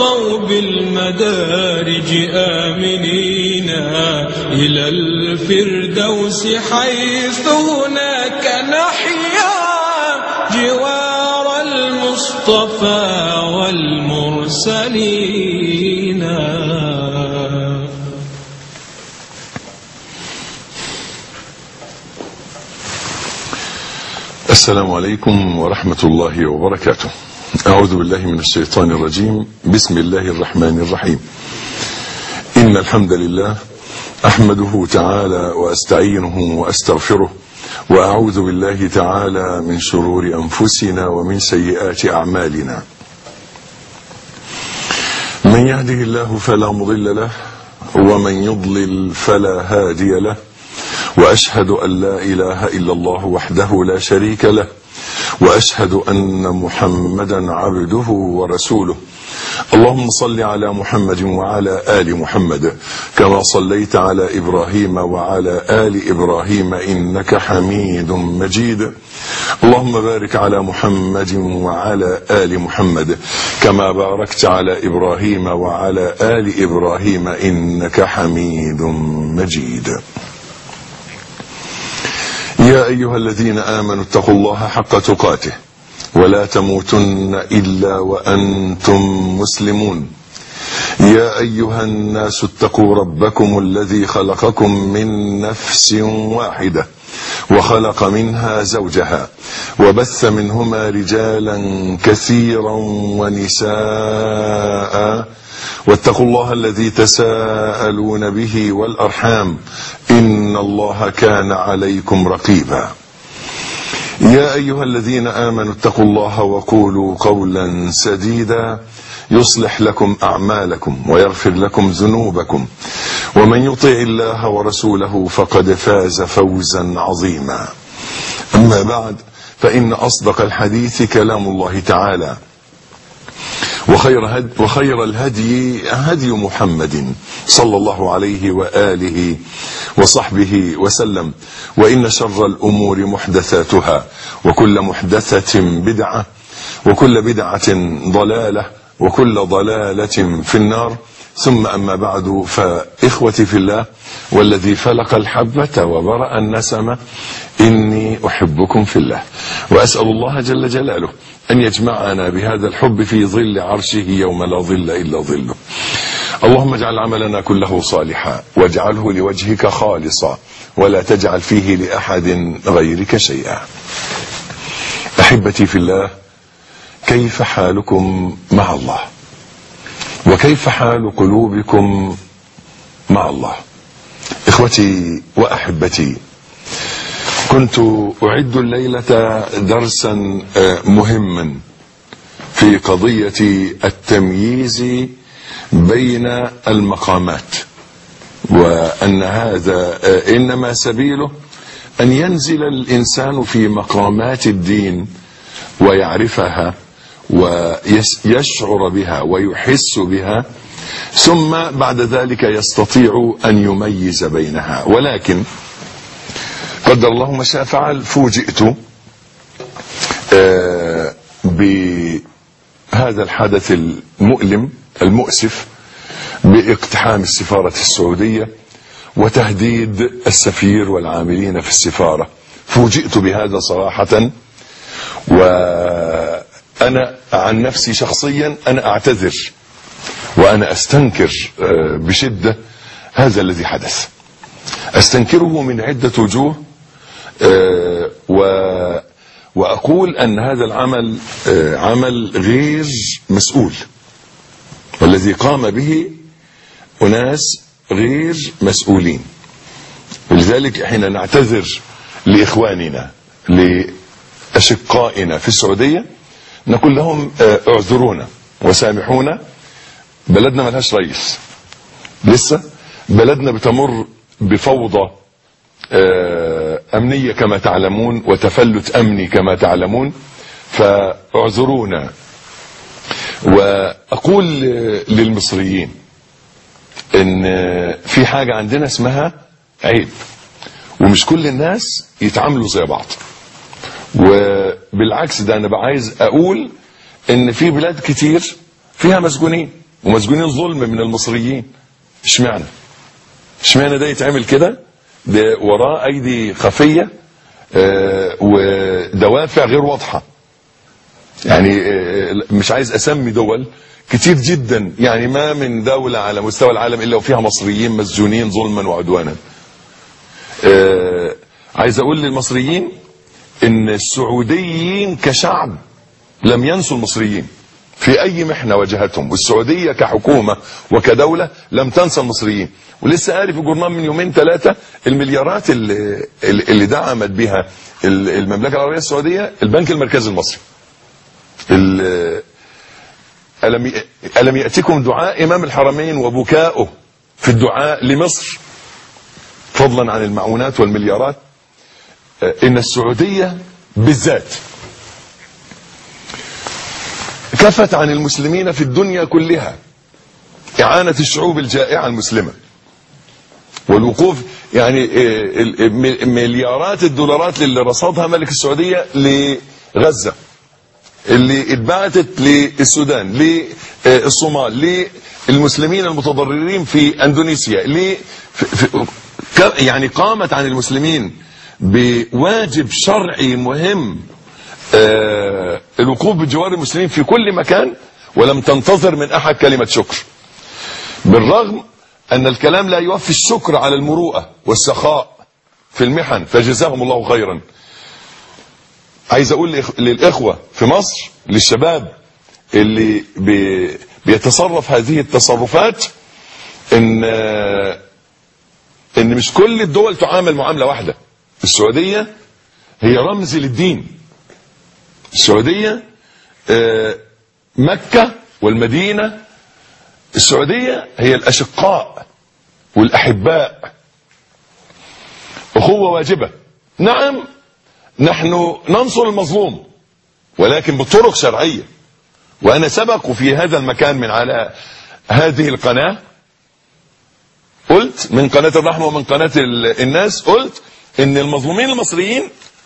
ارتقوا بالمدارج آمنين إلى الفردوس حيث هناك نحيا جوار المصطفى والمرسلين. السلام عليكم ورحمة الله وبركاته. أعوذ بالله من الشيطان الرجيم. بسم الله الرحمن الرحيم. إن الحمد لله أحمده تعالى وأستعينه وأستغفره، وأعوذ بالله تعالى من شرور أنفسنا ومن سيئات أعمالنا. من يهده الله فلا مضل له، ومن يضلل فلا هادي له، وأشهد أن لا إله إلا الله وحده لا شريك له، وأشهد أن محمدا عبده ورسوله. اللهم صل على محمد وعلى آل محمد كما صليت على إبراهيم وعلى آل إبراهيم إنك حميد مجيد. اللهم بارك على محمد وعلى آل محمد كما باركت على إبراهيم وعلى آل إبراهيم إنك حميد مجيد. يا أيها الذين آمنوا اتقوا الله حق تقاته ولا تموتن إلا وأنتم مسلمون. يا أيها الناس اتقوا ربكم الذي خلقكم من نفس واحدة وخلق منها زوجها وبث منهما رجالا كثيرا ونساء، واتقوا الله الذي تساءلون به والأرحام إن الله كان عليكم رقيبا. يا أيها الذين آمنوا اتقوا الله وقولوا قولا سديدا يصلح لكم أعمالكم ويغفر لكم ذنوبكم، ومن يطع الله ورسوله فقد فاز فوزا عظيما. أما بعد، فإن أصدق الحديث كلام الله تعالى، وخير الهدي هدي محمد صلى الله عليه وآله وصحبه وسلم، وإن شر الأمور محدثاتها، وكل محدثة بدعة، وكل بدعة ضلالة، وكل ضلالة في النار. ثم أما بعد، فإخوتي في الله والذي فلق الحبة وبرأ النسمة، إني أحبكم في الله، وأسأل الله جل جلاله أن يجمعنا بهذا الحب في ظل عرشه يوم لا ظل إلا ظله. اللهم اجعل عملنا كله صالحا، واجعله لوجهك خالصا، ولا تجعل فيه لأحد غيرك شيئا. أحبتي في الله، كيف حالكم مع الله؟ وكيف حال قلوبكم مع الله؟ إخوتي وأحبتي، كنت أعد الليلة درسا مهما في قضية التمييز بين المقامات، وأن هذا إنما سبيله أن ينزل الإنسان في مقامات الدين ويعرفها ويشعر بها ويحس بها، ثم بعد ذلك يستطيع أن يميز بينها. ولكن قدر الله ما شاء فعل، فوجئت بهذا الحدث المؤلم المؤسف باقتحام السفارة السعودية وتهديد السفير والعاملين في السفارة. فوجئت بهذا صراحة، وأنا عن نفسي شخصيا أنا أعتذر وأنا أستنكر بشدة هذا الذي حدث. أستنكره من عدة وجوه، وأقول أن هذا العمل عمل غير مسؤول، والذي قام به أناس غير مسؤولين. ولذلك حين نعتذر لإخواننا لأشقائنا في السعودية نقول لهم اعذرونا وسامحونا، بلدنا ملهاش رئيس، لسه بلدنا بتمر بفوضى أمنية كما تعلمون، وتفلت أمني كما تعلمون، فاعذرونا. وأقول للمصريين إن في حاجة عندنا اسمها عيب، ومش كل الناس يتعاملوا زي بعض. وبالعكس، ده أنا عايز أقول إن في بلاد كتير فيها مسجونين، ومسجونين ظلم من المصريين. اشمعنى ده يتعمل كده؟ ده وراه ايدي خفيه ودوافع غير واضحه. يعني مش عايز اسمي دول كتير جدا، يعني ما من دولة على مستوى العالم الا وفيها مصريين مسجونين ظلما وعدوانا. عايز اقول للمصريين ان السعوديين كشعب لم ينسوا المصريين في اي محنة واجهتهم، والسعودية كحكومة وكدولة لم تنسى المصريين. ولسه قاري في جورنال من يومين ثلاثة المليارات اللي دعمت بها المملكة العربية السعودية البنك المركزي المصري. ألم يأتكم دعاء إمام الحرمين وبكاؤه في الدعاء لمصر فضلا عن المعونات والمليارات؟ إن السعودية بالذات كفت عن المسلمين في الدنيا كلها إعانة الشعوب الجائعة المسلمة والوقوف، يعني مليارات الدولارات اللي رصدها ملك السعودية لغزة، اللي اتبعتت للسودان، للصومال، للمسلمين المتضررين في اندونيسيا، يعني قامت عن المسلمين بواجب شرعي مهم، الوقوف بجوار المسلمين في كل مكان، ولم تنتظر من احد كلمة شكر، بالرغم ان الكلام لا يوفي الشكر على المروءة والسخاء في المحن، فجزاهم الله خيرا. عايز اقول للاخوة في مصر، للشباب اللي بيتصرف هذه التصرفات، ان مش كل الدول تعامل معاملة واحدة. السعودية هي رمز للدين. السعودية مكة والمدينة، السعودية هي الأشقاء والأحباء، أخوة واجبة. نعم نحن ننصر المظلوم ولكن بطرق شرعية. وأنا سبق في هذا المكان من على هذه القناة قلت، من قناة الرحمة ومن قناة الناس، قلت إن المظلومين المصريين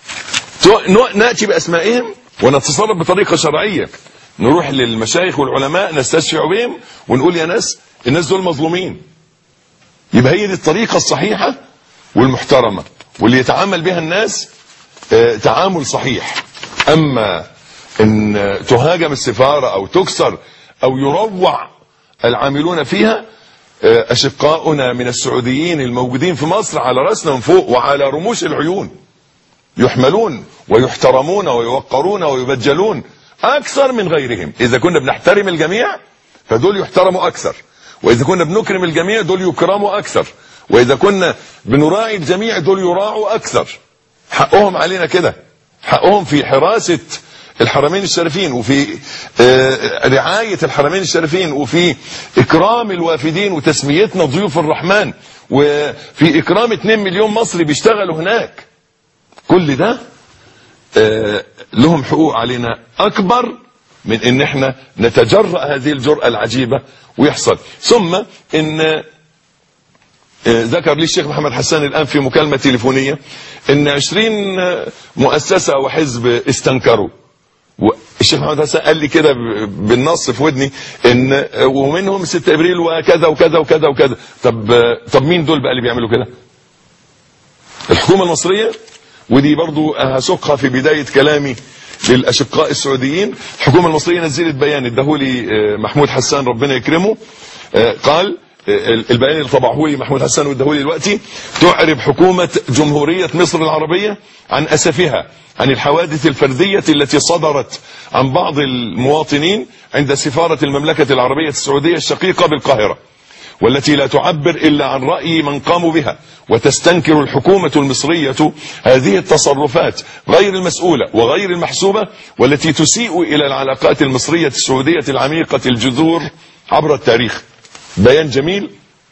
نأتي بأسمائهم ونتصرف بطريقة شرعية، نروح للمشايخ والعلماء نستشفع بهم ونقول يا ناس الناس دول مظلومين. يبقى هي دي الطريقة الصحيحة والمحترمة واللي يتعامل بها الناس تعامل صحيح. أما إن تهاجم السفارة أو تكسر أو يروع العاملون فيها، أشقاؤنا من السعوديين الموجودين في مصر على رأسنا من فوق وعلى رموش العيون، يحملون ويحترمون ويوقرون ويبجلون أكثر من غيرهم. إذا كنا بنحترم الجميع فدول يحترموا أكثر، وإذا كنا بنكرم الجميع دول يكرموا أكثر، وإذا كنا بنراعي الجميع دول يراعوا أكثر. حقهم علينا كده، حقهم في حراسة الحرمين الشريفين، وفي رعاية الحرمين الشريفين، وفي إكرام الوافدين وتسميتنا ضيوف الرحمن، وفي إكرام 2 مليون مصري بيشتغلوا هناك. كل ده لهم حقوق علينا أكبر من إن احنا نتجرأ هذه الجرأة العجيبة ويحصل. ثم إن ذكر لي الشيخ محمد حسان الآن في مكالمة تليفونية إن 20 مؤسسة وحزب استنكروا، والشيخ محمد حسان قال لي كده بالنص في ودني إن ومنهم 6 إبريل وكذا وكذا وكذا وكذا. طب مين دول بقى اللي بيعملوا كده؟ الحكومة المصرية، ودي برضو هسوقها في بداية كلامي للأشقاء السعوديين. الحكومة المصرية نزلت بيان اداهولي محمود حسان ربنا يكرمه، قال البيان اللي طبعه لي محمود حسان واداهولي دلوقتي: تعرب حكومة جمهورية مصر العربية عن أسفها عن الحوادث الفردية التي صدرت عن بعض المواطنين عند سفارة المملكة العربية السعودية الشقيقة بالقاهرة، والتي لا تعبر إلا عن رأي من قاموا بها. وتستنكر الحكومة المصرية هذه التصرفات غير المسؤولة وغير المحسوبة، والتي تسيء إلى العلاقات المصرية السعودية العميقة الجذور عبر التاريخ. بيان جميل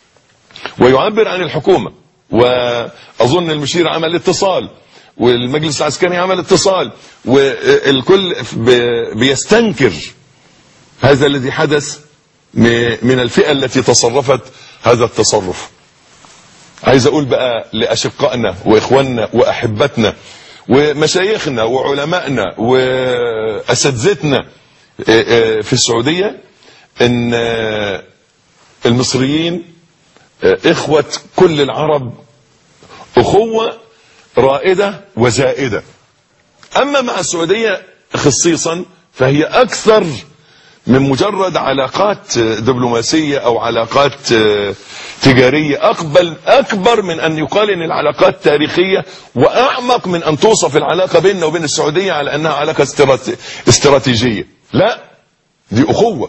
ويعبر عن الحكومة، وأظن المشير عمل اتصال والمجلس العسكري عمل اتصال، والكل بيستنكر هذا الذي حدث من الفئة التي تصرفت هذا التصرف. عايز أقول بقى لأشقائنا وإخواننا وأحبتنا ومشايخنا وعلمائنا وأساتذتنا في السعودية ان المصريين اخوة كل العرب اخوة رائدة وزائدة. اما مع السعودية خصيصا فهي اكثر من مجرد علاقات دبلوماسية او علاقات تجارية، اكبر من ان يقال ان العلاقات تاريخية، واعمق من ان توصف العلاقة بيننا وبين السعودية على انها علاقة استراتيجية. لا، دي اخوة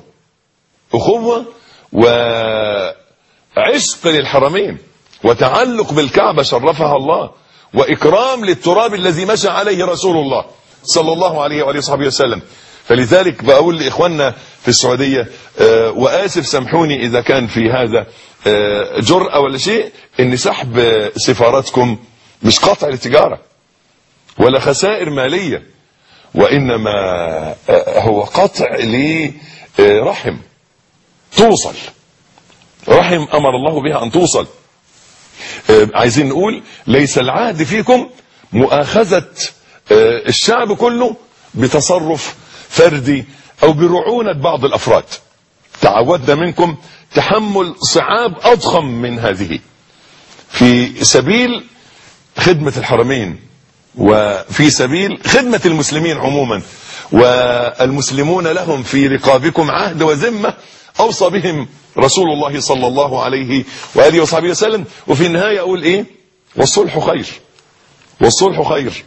وعشق للحرمين وتعلق بالكعبة شرفها الله، واكرام للتراب الذي مشى عليه رسول الله صلى الله عليه وآله وصحبه وسلم. فلذلك بقول لإخواننا في السعودية وآسف سامحوني إذا كان في هذا جرأة ولا شيء، إن سحب سفارتكم مش قطع للتجارة ولا خسائر مالية، وإنما هو قطع لرحم توصل، رحم أمر الله بها أن توصل. عايزين نقول ليس العهد فيكم مؤاخذة الشعب كله بتصرف فردي او برعونة بعض الافراد. تعودنا منكم تحمل صعاب اضخم من هذه في سبيل خدمة الحرمين وفي سبيل خدمة المسلمين عموما، والمسلمون لهم في رقابكم عهد وذمة اوصى بهم رسول الله صلى الله عليه وآله وصحبه وسلم. وفي النهاية اقول ايه؟ والصلح خير، والصلح خير.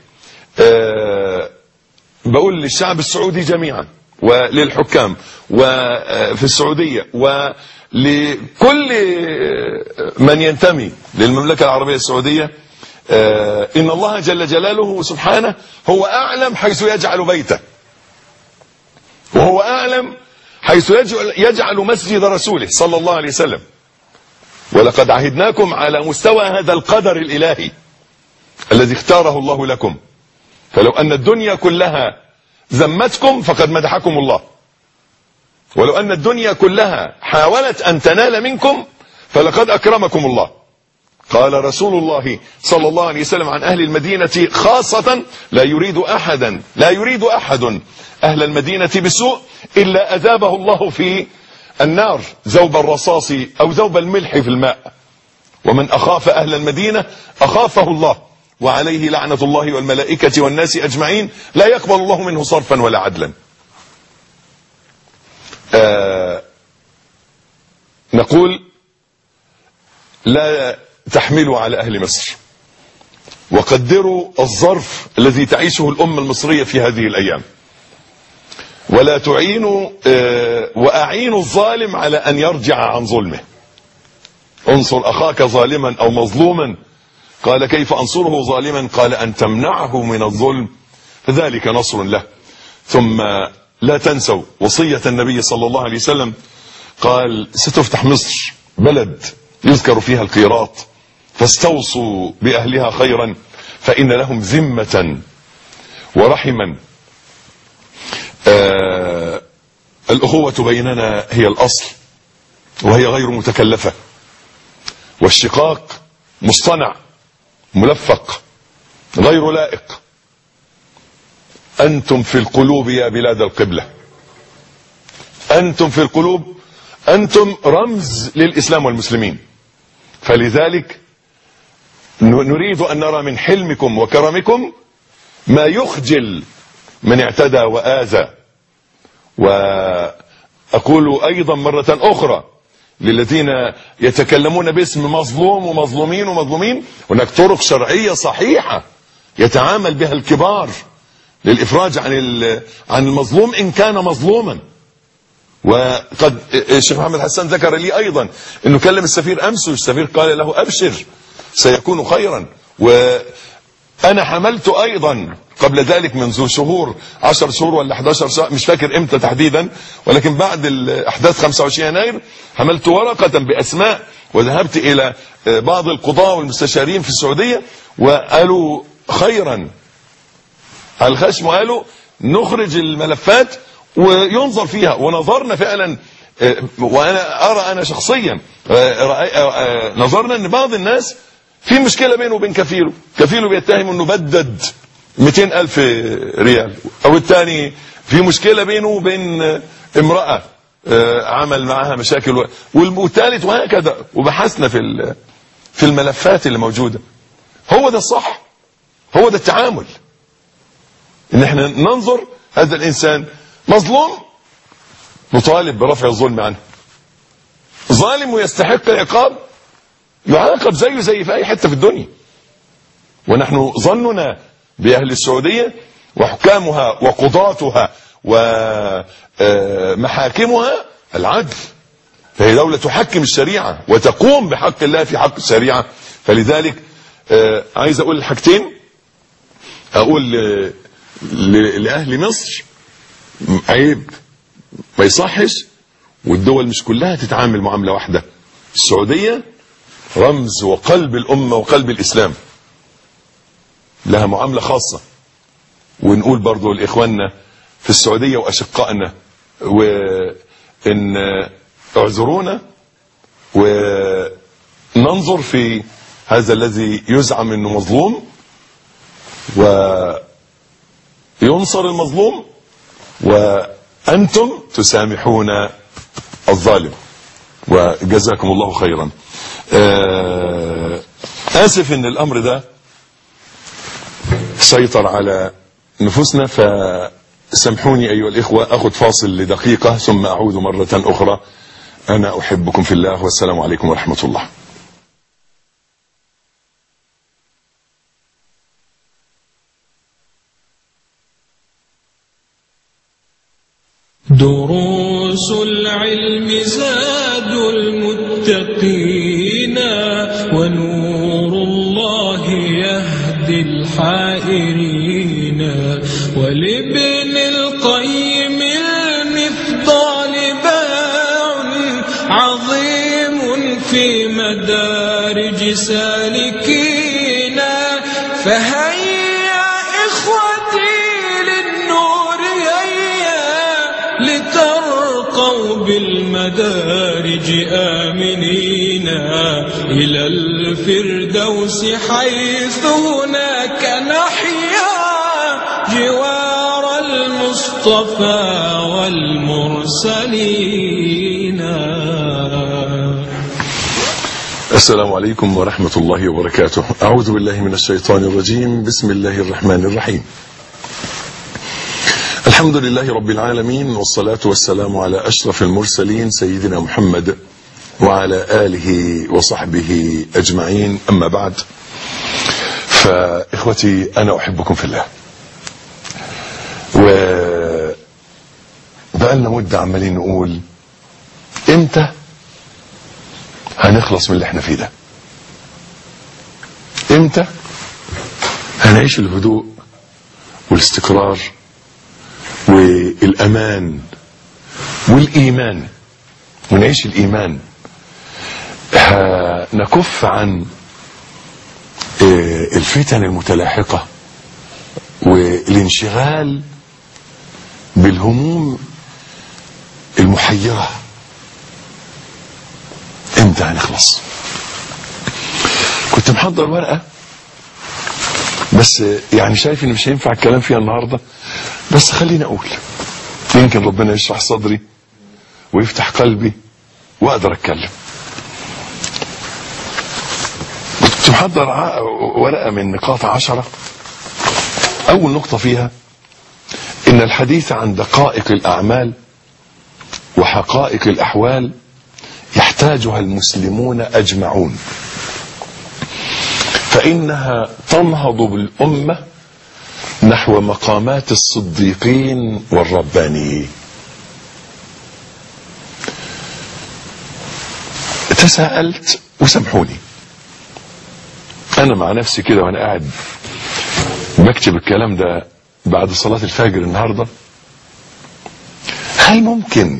بقول للشعب السعودي جميعا وللحكام وفي السعودية ولكل من ينتمي للمملكة العربية السعودية، إن الله جل جلاله سبحانه هو أعلم حيث يجعل بيته، وهو أعلم حيث يجعل مسجد رسوله صلى الله عليه وسلم. ولقد عهدناكم على مستوى هذا القدر الإلهي الذي اختاره الله لكم، فلو أن الدنيا كلها ذمتكم فقد مدحكم الله، ولو أن الدنيا كلها حاولت أن تنال منكم فلقد أكرمكم الله. قال رسول الله صلى الله عليه وسلم عن أهل المدينة خاصة: لا يريد أحد أهل المدينة بسوء إلا أذابه الله في النار ذوب الرصاص أو ذوب الملح في الماء، ومن أخاف أهل المدينة أخافه الله، وعليه لعنة الله والملائكة والناس أجمعين، لا يقبل الله منه صرفا ولا عدلا. نقول لا تحملوا على أهل مصر، وقدروا الظرف الذي تعيشه الأمة المصرية في هذه الأيام، ولا تعينوا وأعينوا الظالم على أن يرجع عن ظلمه. انصر أخاك ظالما أو مظلوما، قال كيف أنصره ظالما؟ قال أن تمنعه من الظلم، فذلك نصر له. ثم لا تنسوا وصية النبي صلى الله عليه وسلم، قال ستفتح مصر بلد يذكر فيها القيراط، فاستوصوا بأهلها خيرا فإن لهم ذمة ورحما. الأخوة بيننا هي الأصل، وهي غير متكلفة، والشقاق مصطنع ملفق غير لائق. أنتم في القلوب يا بلاد القبلة، أنتم في القلوب، أنتم رمز للإسلام والمسلمين. فلذلك نريد أن نرى من حلمكم وكرمكم ما يخجل من اعتدى وآذى. وأقول أيضا مرة أخرى للذين يتكلمون باسم مظلوم ومظلومين، هناك طرق شرعية صحيحة يتعامل بها الكبار للإفراج عن المظلوم إن كان مظلوما. وقد الشيخ محمد حسان ذكر لي أيضا أنه كلم السفير أمس، والسفير قال له أبشر سيكون خيرا. وأنا حملت أيضا قبل ذلك منذ شهور، 10 شهور ولا 11 شهر مش فاكر امتى تحديدا، ولكن بعد الأحداث 25 يناير حملت ورقة بأسماء، وذهبت إلى بعض القضاة والمستشارين في السعودية وقالوا خيرا على الخشم، وقالوا نخرج الملفات وينظر فيها. ونظرنا فعلا، وأنا أرى أنا شخصيا نظرنا أن بعض الناس في مشكلة بينه وبين كفيله بيتهم أنه بدد 200,000 ريال، أو الثاني في مشكلة بينه وبين امرأة عمل معها مشاكل والثالث وهكذا، وبحثنا في الملفات اللي موجودة. هو ده الصح، هو ده التعامل، ان احنا ننظر هذا الانسان مظلوم نطالب برفع الظلم عنه، ظالم ويستحق العقاب يعاقب زيه زي في اي حتة في الدنيا. ونحن ظننا بأهل السعودية وحكامها وقضاتها ومحاكمها العدل، فهي دولة تحكم الشريعة وتقوم بحق الله في حق الشريعة. فلذلك عايز اقول الحاجتين، اقول لأهل مصر عيب ما يصحش، والدول مش كلها تتعامل معاملة واحدة. السعودية رمز وقلب الأمة وقلب الإسلام، لها معاملة خاصة. ونقول برضو لإخواننا في السعودية وأشقائنا وإن اعذرونا وننظر في هذا الذي يزعم أنه مظلوم وينصر المظلوم، وأنتم تسامحون الظالم، وجزاكم الله خيرا. آسف أن الأمر ده سيطر على نفوسنا، فسامحوني أيها الإخوة. أخذ فاصل لدقيقة ثم أعود مرة أخرى. أنا أحبكم في الله، والسلام عليكم ورحمة الله. دروس العلم زاد المتقين، ونور الله يهدي الحائرين، ولابن القيم المفضال باع عظيم في مدارج سالكين. فهيا إخوتي للنور هيا، لترقوا بالمدارج آمنين إلى الفردوس، حيث هناك نحيا جوار المصطفى والمرسلين. السلام عليكم ورحمة الله وبركاته. أعوذ بالله من الشيطان الرجيم. بسم الله الرحمن الرحيم. الحمد لله رب العالمين، والصلاة والسلام على أشرف المرسلين سيدنا محمد وعلى آله وصحبه أجمعين. أما بعد، فإخوتي أنا أحبكم في الله، وبقالنا مدة عمالين نقول إمتى هنخلص من اللي احنا فيه ده، إمتى هنعيش الهدوء والاستقرار والأمان والإيمان، ونعيش الإيمان، نكف عن الفتن المتلاحقة والانشغال بالهموم المحيرة. امتى هنخلص؟ كنت محضر ورقة بس يعني شايف ان مش هينفع الكلام فيها النهاردة، بس خليني اقول يمكن ربنا يشرح صدري ويفتح قلبي واقدر اتكلم. كنت محضر ورقة من نقاط 10. اول نقطة فيها ان الحديث عن دقائق الاعمال وحقائق الاحوال يحتاجها المسلمون اجمعون، فانها تنهض بالامة نحو مقامات الصديقين والربانيين. تساءلت، وسامحوني انا مع نفسي كده وانا قاعد بكتب الكلام ده بعد صلاة الفجر النهاردة، هل ممكن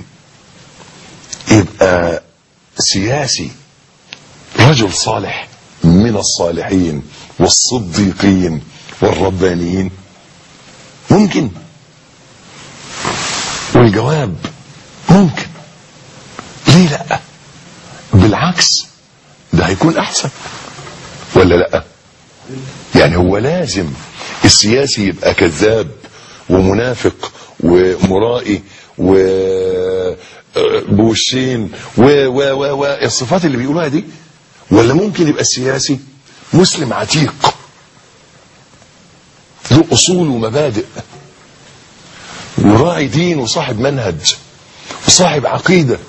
يبقى سياسي رجل صالح من الصالحين والصديقين والربانيين؟ ممكن. والجواب ممكن. ليه لا؟ بالعكس ده هيكون احسن، ولا لا؟ يعني هو لازم السياسي يبقى كذاب ومنافق ومرائي بوشين الصفات اللي بيقولوها دي، ولا ممكن يبقى سياسي مسلم عتيق له اصول ومبادئ وراعي دين وصاحب منهج وصاحب عقيدة،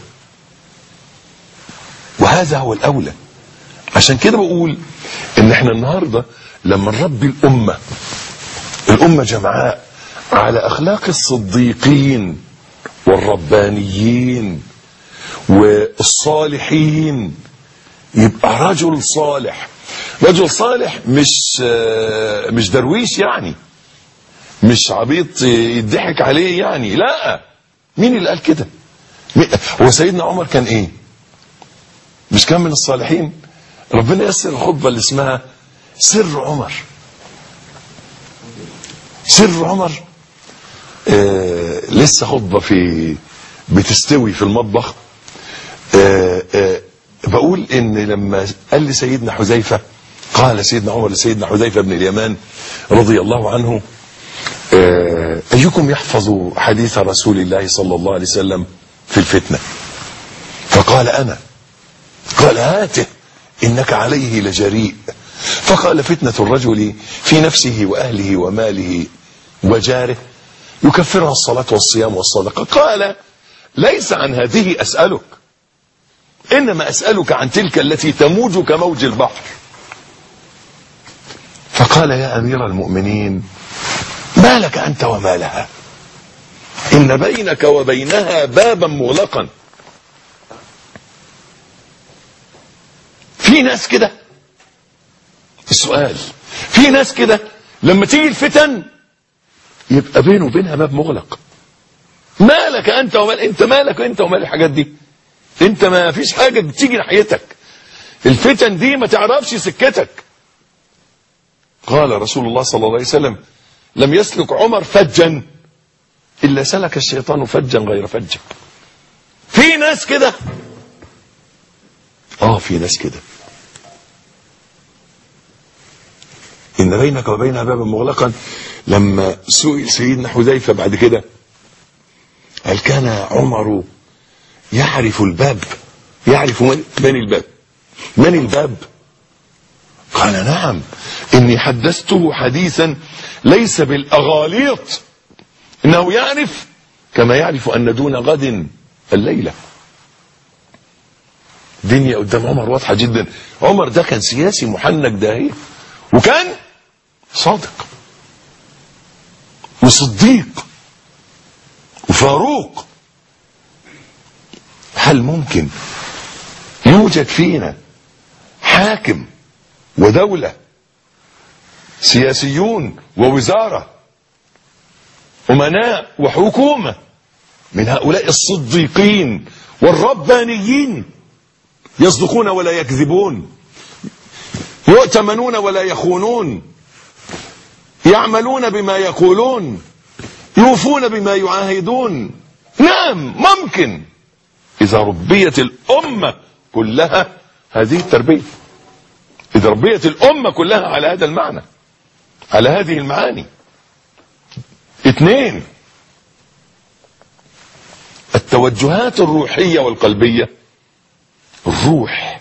وهذا هو الأولى. عشان كده بقول ان احنا النهاردة لما نربي الأمة جمعاء على أخلاق الصديقين والربانيين والصالحين، يبقى رجل صالح. رجل صالح مش درويش يعني، مش عبيط يضحك عليه يعني، لا. مين اللي قال كده؟ هو سيدنا عمر كان ايه؟ مش كان من الصالحين؟ ربنا يسر الخطبة اللي اسمها سر عمر. سر عمر لسه خطبة بتستوي في المطبخ. بقول ان لما قال لسيدنا حذيفة، قال سيدنا عمر لسيدنا حذيفة بن اليمان رضي الله عنه: أيكم يحفظ حديث رسول الله صلى الله عليه وسلم في الفتنة؟ فقال أنا. قال: هاته إنك عليه لجريء. فقال: فتنة الرجل في نفسه وأهله وماله وجاره يكفرها الصلاة والصيام والصدقة. قال: ليس عن هذه أسألك، إنما أسألك عن تلك التي تموج كموج البحر. فقال: يا أمير المؤمنين، ما لك أنت وما لها؟ إن بينك وبينها بابا مغلقا. في ناس كده، السؤال، في ناس كده لما تيجي الفتن يبقى بينه وبينها باب مغلق. ما لك أنت ومال، أنت مالك أنت ومال الحاجات دي؟ أنت ما فيش حاجة بتيجي ناحيتك، الفتن دي ما تعرفش سكتك. قال رسول الله صلى الله عليه وسلم: لم يسلك عمر فجا إلا سلك الشيطان فجا غير فجه. في ناس كده، في ناس كده. إن بينك وبينها بابا مغلقا. لما سئل سيدنا حذيفة بعد كده هل كان عمر يعرف الباب، يعرف من الباب، من الباب؟ قال: نعم، إني حدثته حديثا ليس بالأغاليط، إنه يعرف كما يعرف أن دون غد الليلة. دنيا قدام عمر واضحة جدا. عمر ده كان سياسي محنك داهية، وكان صادق وصديق وفاروق. هل ممكن يوجد فينا حاكم ودولة، سياسيون ووزارة، أمناء وحكومة، من هؤلاء الصديقين والربانيين، يصدقون ولا يكذبون، يؤتمنون ولا يخونون، يعملون بما يقولون، يوفون بما يعاهدون؟ نعم ممكن، إذا ربيت الأمة كلها هذه التربية، إذا ربيت الأمة كلها على هذا المعنى، على هذه المعاني. 2، التوجهات الروحية والقلبية. الروح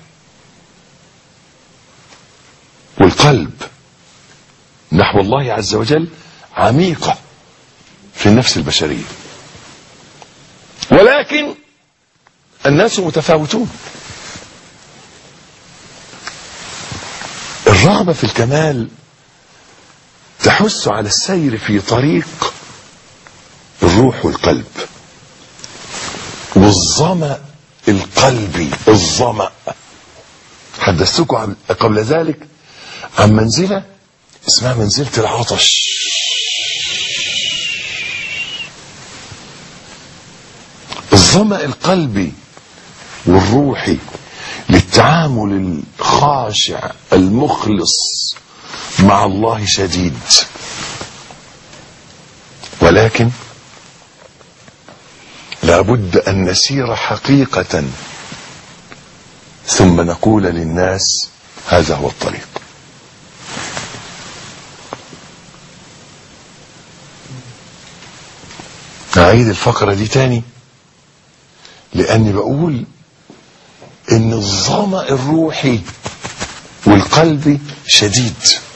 والقلب نحو الله عز وجل عميقة في النفس البشرية، ولكن الناس متفاوتون. الرغبة في الكمال تحث على السير في طريق الروح والقلب، والظمأ القلبي، الظمأ. حدثتكم قبل ذلك عن منزلة اسمها منزلة العطش. الظمأ القلبي والروحي للتعامل الخاشع المخلص مع الله شديد، ولكن لابد أن نسير حقيقة ثم نقول للناس هذا هو الطريق. أعيد الفقرة دي تاني. لاني بقول ان الظمأ الروحي والقلبي شديد.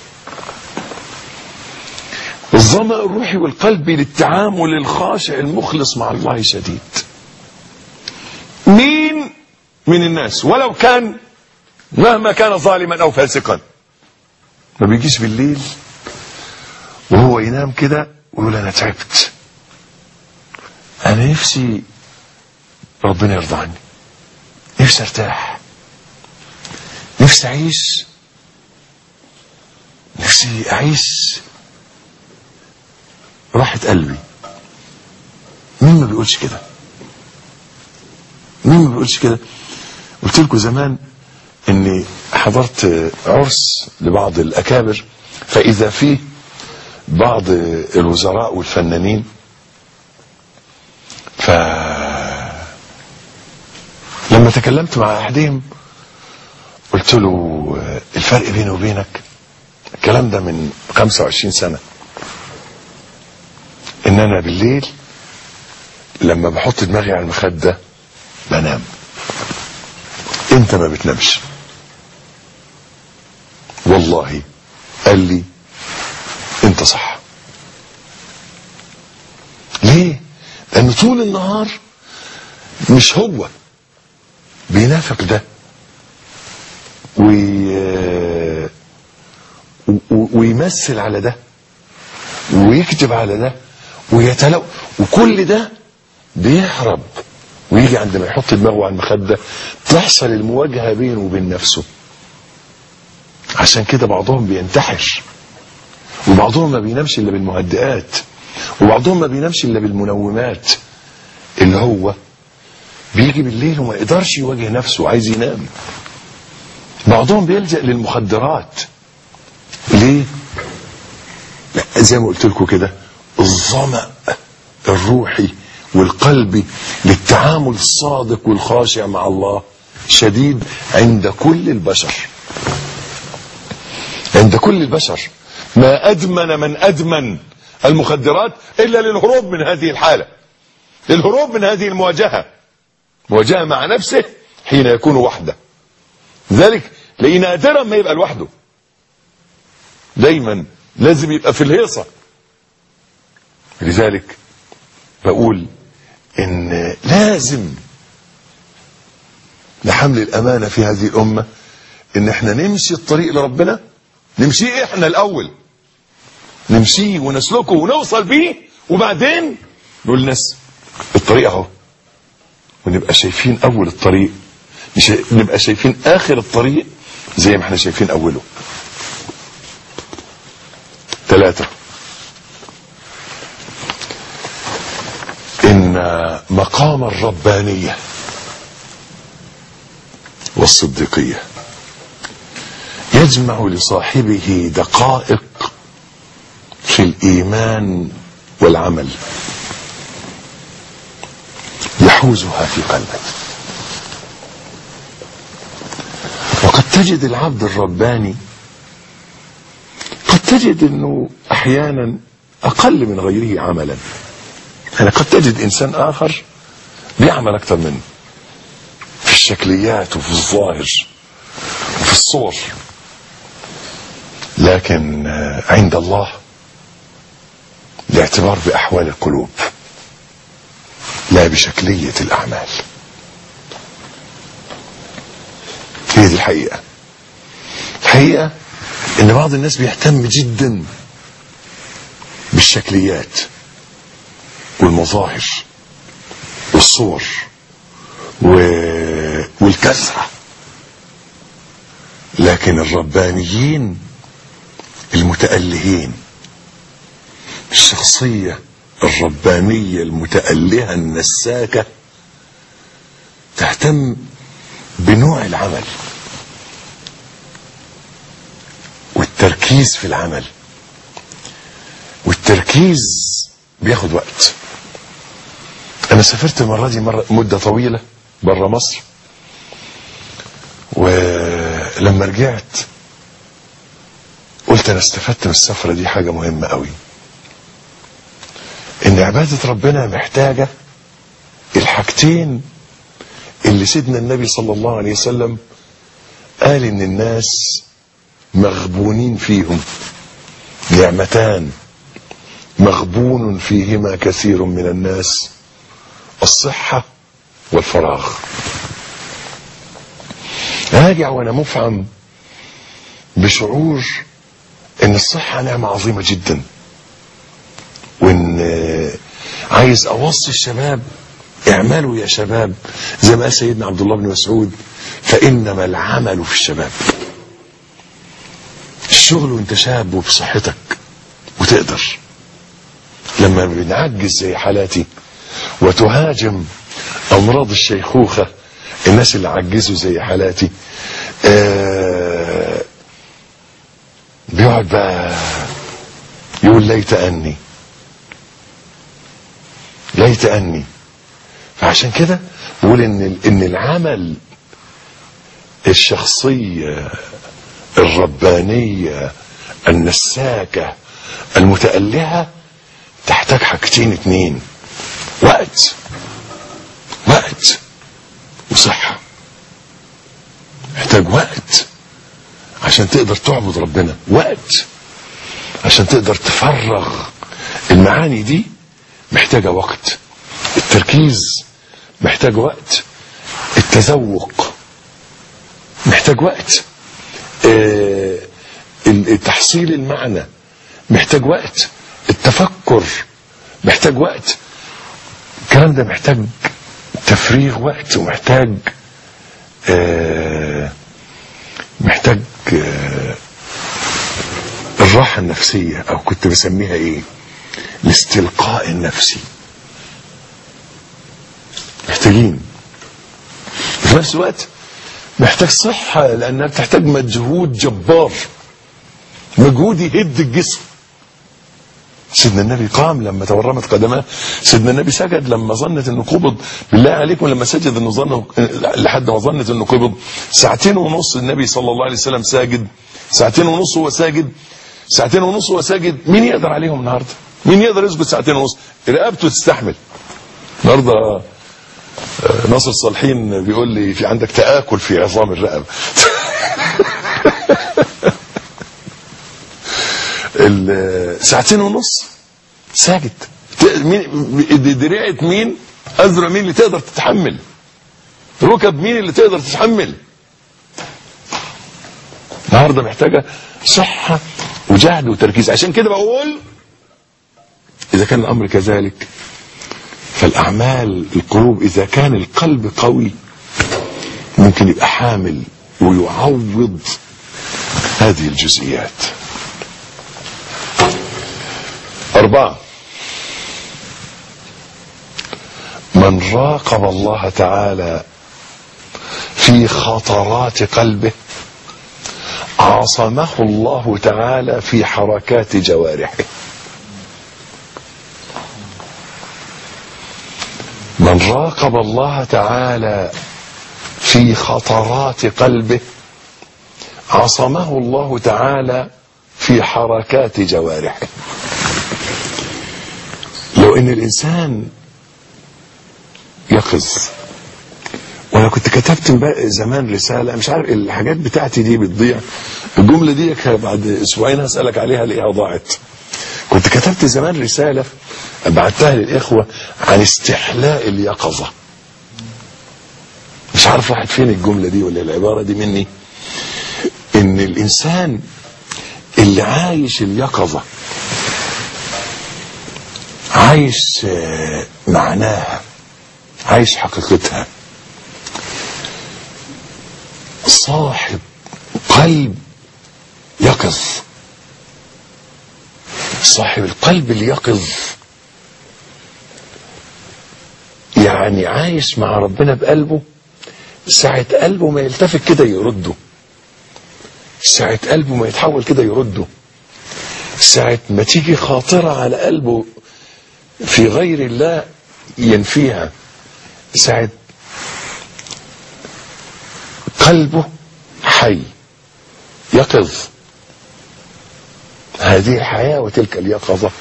الظمأ الروحي والقلبي للتعامل الخاشع المخلص مع الله شديد. مين من الناس ولو كان مهما كان ظالما او فاسقا ما بيجيش بالليل وهو ينام كده ويقول انا تعبت، انا نفسي ربنا يرضى عني، نفسي ارتاح، نفسي اعيش، نفسي اعيش راحة قلبي؟ مين ما بيقولش كده؟ مين ما بيقولش كده؟ قلت لكم زمان اني حضرت عرس لبعض الاكابر، فاذا فيه بعض الوزراء والفنانين، لما تكلمت مع احدهم قلت له الفرق بيني وبينك، الكلام ده من 25 سنة، ان انا بالليل لما بحط دماغي على المخدة بنام، انت ما بتنامش. والله قال لي انت صح. ليه؟ لان طول النهار مش هو بينافق ده ويمثل على ده ويكتب على ده ويتلو، وكل ده بيهرب، ويجي عندما يحط دماغه على المخدة تحصل المواجهة بينه وبين نفسه. عشان كده بعضهم بينتحر، وبعضهم ما بينامش الا بالمهدئات، وبعضهم ما بينامش الا بالمنومات، اللي هو بيجي بالليل وما يقدرش يواجه نفسه، عايز ينام. بعضهم بيلجأ للمخدرات. ليه؟ لا، زي ما قلت لكم كده، الظمأ الروحي والقلبي للتعامل الصادق والخاشع مع الله شديد عند كل البشر. عند كل البشر. ما أدمن من أدمن المخدرات إلا للهروب من هذه الحالة، للهروب من هذه المواجهة، مواجهة مع نفسه حين يكون وحده. ذلك لأن نادرا ما يبقى لوحده، دايما لازم يبقى في الهيصة. لذلك بقول إن لازم لحمل الأمانة في هذه الأمة إن احنا نمشي الطريق لربنا، نمشي احنا الأول، نمشيه ونسلكه ونوصل بيه، وبعدين نقول للناس الطريق اهو، ونبقى شايفين أول الطريق، مش نبقى شايفين آخر الطريق زي ما احنا شايفين أوله. 3، إن مقام الربانية والصديقية يجمع لصاحبه دقائق في الإيمان والعمل يحوزها في قلبه. وقد تجد العبد الرباني، قد تجد انه احيانا اقل من غيره عملا، يعني قد تجد انسان اخر بيعمل اكتر منه في الشكليات وفي الظاهر وفي الصور، لكن عند الله الاعتبار باحوال القلوب لا بشكلية الاعمال. هي دي الحقيقة. الحقيقة ان بعض الناس بيهتم جدا بالشكليات والمظاهر والصور والكثرة، لكن الربانيين المتألهين، الشخصية الربانية المتألهة النساكة تهتم بنوع العمل والتركيز في العمل، والتركيز بياخد وقت. انا سافرت المرة دي مدة طويلة برا مصر، ولما رجعت قلت انا استفدت من السفرة دي حاجة مهمة قوي، ان عبادة ربنا محتاجة الحاجتين اللي سيدنا النبي صلى الله عليه وسلم قال ان الناس مغبونين فيهم نعمتان مغبون فيهما كثير من الناس: الصحة والفراغ. راجع وانا مفعم بشعور ان الصحة نعمة عظيمة جدا، وان عايز اوصي الشباب: اعملوا يا شباب زي ما قال سيدنا عبد الله بن مسعود: فانما العمل في الشباب. الشغل وانت شاب وبصحتك وتقدر. لما بنعجز زي حالاتي وتهاجم امراض الشيخوخة الناس اللي عجزوا زي حالاتي، بيقعد بقى يقول ليت أني. فعشان كده بقول ان العمل الشخصية الربانية النساكة المتألهة تحتاج حاجتين اتنين: وقت وصحة. محتاج وقت عشان تقدر تعبد ربنا، وقت عشان تقدر تفرغ المعاني دي محتاجة وقت، التركيز محتاج وقت، التذوق محتاج وقت، تحصيل المعنى محتاج وقت، التفكر محتاج وقت. الكلام ده محتاج تفريغ وقت، ومحتاج الراحة النفسية، او كنت بسميها ايه، الاستلقاء النفسي. محتاجين في نفس الوقت محتاج صحة، لانها بتحتاج مجهود جبار، مجهود يهد الجسم. سيدنا النبي قام لما تورمت قدماه، سيدنا النبي سجد لما ظنت انه قبض. بالله عليكم لما سجد انه ظنه لحد ما ظنت انه قبض 2.5 ساعة النبي صلى الله عليه وسلم ساجد، 2.5 ساعة هو ساجد، 2.5 ساعة هو ساجد. مين يقدر عليهم النهارده؟ مين يقدر يسجد 2.5 ساعة؟ رقبته تستحمل. النهارده ناصر صالحين بيقول لي: في عندك تآكل في عظام الرقبة. 2.5 ساعة ساجد. دي رئة مين؟ أذرع مين اللي تقدر تتحمل؟ ركب مين اللي تقدر تتحمل؟ النهارده محتاجة صحة وجهد وتركيز. عشان كده بقول إذا كان الأمر كذلك فالأعمال القلوب، إذا كان القلب قوي ممكن يبقى حامل ويعوض هذه الجزئيات. 4: من راقب الله تعالى في خطرات قلبه عصمه الله تعالى في حركات جوارحه. من راقب الله تعالى في خطرات قلبه عصمه الله تعالى في حركات جوارحه. لو ان الانسان يقظ، وانا كنت كتبت زمان رسالة، مش عارف الحاجات بتاعتي دي بتضيع، الجملة دي بعد اسبوعين هسألك عليها لقيها ضاعت. كنت كتبت زمان رسالة بعتها للإخوة عن استحلاء اليقظة. مش عارف راحت فين الجملة دي ولا العبارة دي مني. ان الانسان اللي عايش اليقظة عايش معناها، عايش حقيقتها، صاحب قلب يقظ. صاحب القلب اليقظ يعني عايش مع ربنا بقلبه، ساعة قلبه ما يلتفت كده يرده، ساعة قلبه ما يتحول كده يرده، ساعة ما تيجي خاطرة على قلبه في غير الله ينفيها، ساعة قلبه حي يقظ. هذه الحياة وتلك اليقظة.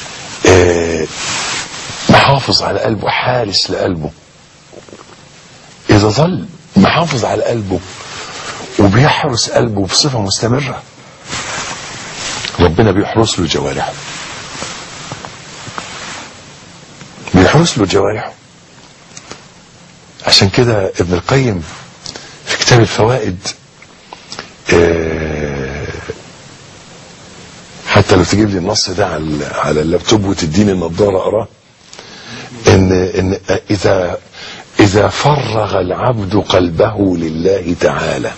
محافظ على قلبه، حارس لقلبه. إذا ظل محافظ على قلبه وبيحرس قلبه بصفة مستمرة، ربنا بيحرس له جوارحه، بيحرس له جوارحه. عشان كده ابن القيم في كتاب الفوائد، حتى لو تجيب لي النص ده على اللابتوب وتديني النضاره اقراه، ان اذا فرغ العبد قلبه لله تعالى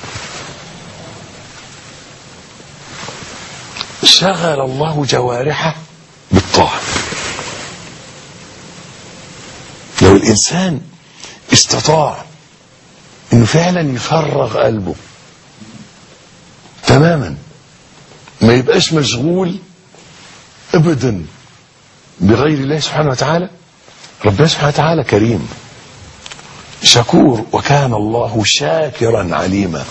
شغل الله جوارحه بالطاعه. لو الانسان استطاع انه فعلا يفرغ قلبه تماما، ما يبقاش مشغول ابدا بغير الله سبحانه وتعالى، ربنا سبحانه وتعالى كريم شكور، وكان الله شاكرا عليما.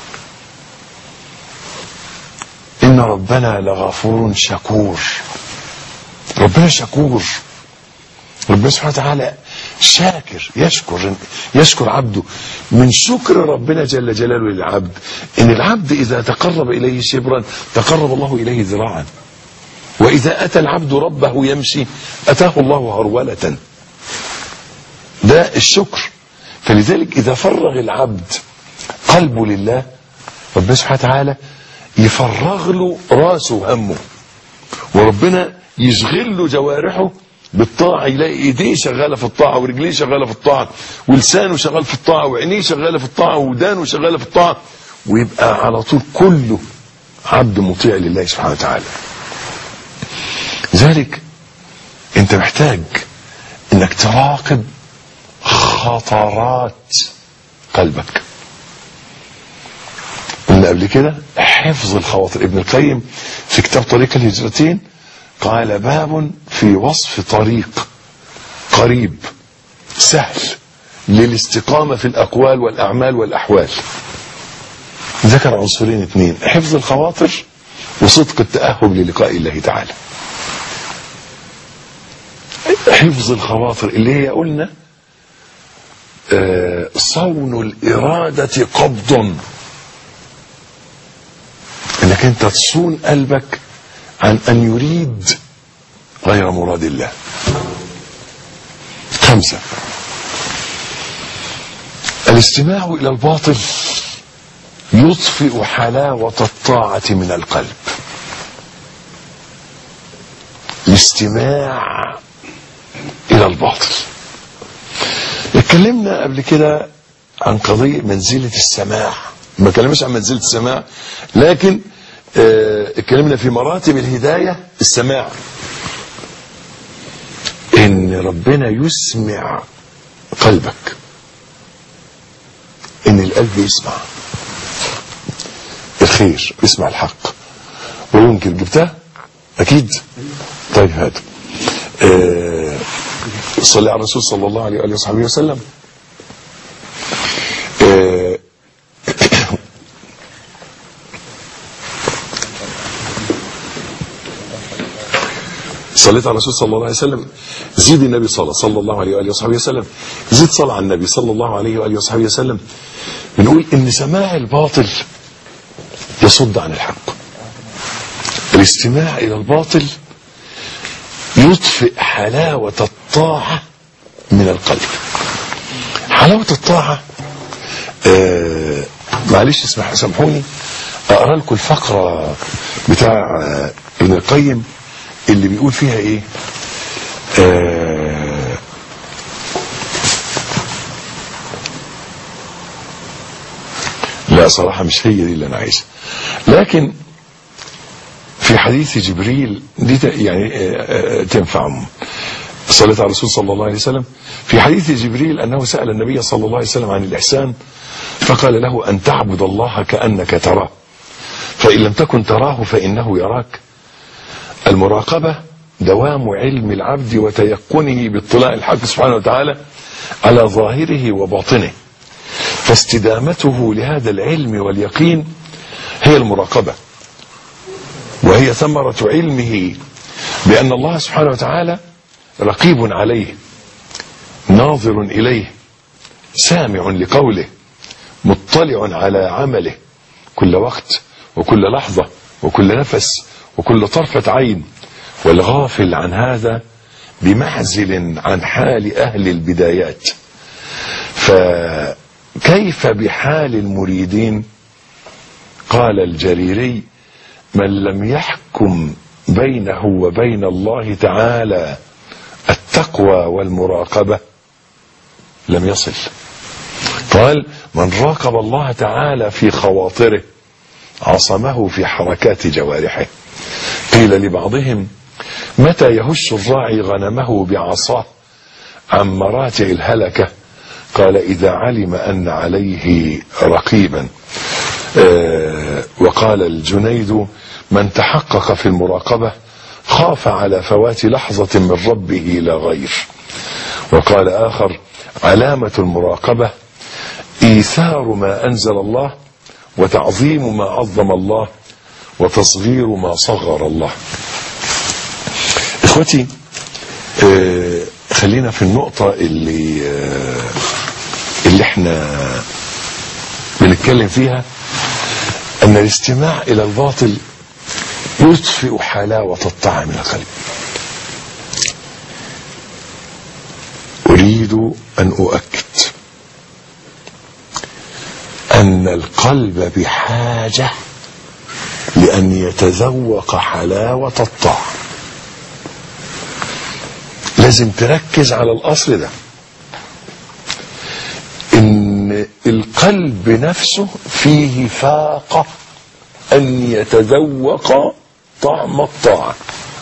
إن ربنا لغفور شكور. ربنا شكور، ربنا سبحانه وتعالى شاكر، يشكر عبده. من شكر ربنا جل جلاله للعبد إن العبد إذا تقرب إليه شبرا تقرب الله إليه ذراعا، وإذا أتى العبد ربه يمشي أتاه الله هرولة. ده الشكر. فلذلك إذا فرغ العبد قلبه لله، ربنا سبحانه وتعالى يفرغ له راسه وهمه، وربنا يشغل له جوارحه بالطاعة. يلاقي ايديه شغالة في الطاعة، ورجليه شغالة في الطاعة، ولسانه شغال في الطاعة، وعينيه شغالة في الطاعة، ودانه شغالة في الطاعة، ويبقى على طول كله عبد مطيع لله سبحانه وتعالى. لذلك انت محتاج انك تراقب خطرات قلبك. قلنا قبل كده حفظ الخواطر. ابن القيم في كتاب طريق الهجرتين قال باب في وصف طريق قريب سهل للاستقامة في الأقوال والأعمال والأحوال. ذكر عنصرين اثنين: حفظ الخواطر وصدق التأهب للقاء الله تعالى. حفظ الخواطر اللي هي قلنا صون الإرادة قبض، انك انت تصون قلبك عن ان يريد غير مراد الله. 5: الاستماع الى الباطل يطفئ حلاوة الطاعة من القلب. الاستماع الى الباطل. اتكلمنا قبل كده عن قضية منزلة السماع، ما كلمناش عن منزلة السماع، لكن اتكلمنا في مراتب الهداية السماع، ان ربنا يسمع قلبك، ان القلب يسمع الخير، يسمع الحق وينكر. جبتها اكيد؟ طيب هات. صلى على الرسول صلى الله عليه وآله وصحبه وسلم. صليت على الرسول صلى الله عليه وسلم. زيد النبي صلى الله عليه وآله وصحبه وسلم. زيد صلاة على النبي صلى الله عليه وآله وصحبه وسلم. بنقول ان سماع الباطل يصد عن الحق. الاستماع الى الباطل يطفئ حلاوة الطاعة من القلب. حلاوة الطاعة معلش سامحوني اقرا لكم الفقرة بتاع ابن القيم اللي بيقول فيها ايه. لا صراحة مش هي دي اللي انا عايزها، لكن في حديث جبريل دي يعني تنفع. صليت على الرسول صلى الله عليه وسلم. في حديث جبريل أنه سأل النبي صلى الله عليه وسلم عن الإحسان، فقال له: أن تعبد الله كأنك تراه، فإن لم تكن تراه فإنه يراك. المراقبة دوام علم العبد وتيقنه باطلاع الحق سبحانه وتعالى على ظاهره وباطنه، فاستدامته لهذا العلم واليقين هي المراقبة، وهي ثمرة علمه بأن الله سبحانه وتعالى رقيب عليه، ناظر إليه، سامع لقوله، مطلع على عمله كل وقت وكل لحظة وكل نفس وكل طرفة عين. والغافل عن هذا بمعزل عن حال أهل البدايات. فكيف بحال المريدين؟ قال الجريري: من لم يحكم بينه وبين الله تعالى التقوى والمراقبة لم يصل. قال: من راقب الله تعالى في خواطره عصمه في حركات جوارحه. قيل لبعضهم: متى يهش الراعي غنمه بعصاه عن مراتع الهلكة؟ قال: إذا علم أن عليه رقيبا. وقال الجنيد: من تحقق في المراقبة خاف على فوات لحظة من ربه لا غير. وقال آخر: علامة المراقبة إيثار ما أنزل الله، وتعظيم ما عظم الله، وتصغير ما صغر الله. إخوتي، خلينا في النقطة اللي احنا بنتكلم فيها، أن الاستماع إلى الباطل يطفئ حلاوة الطعام من القلب. أريد أن أؤكد أن القلب بحاجة لأن يتذوق حلاوة الطعام. لازم تركز على الأصل ده، إن القلب نفسه فيه فاقة أن يتذوق طعم الطاعة.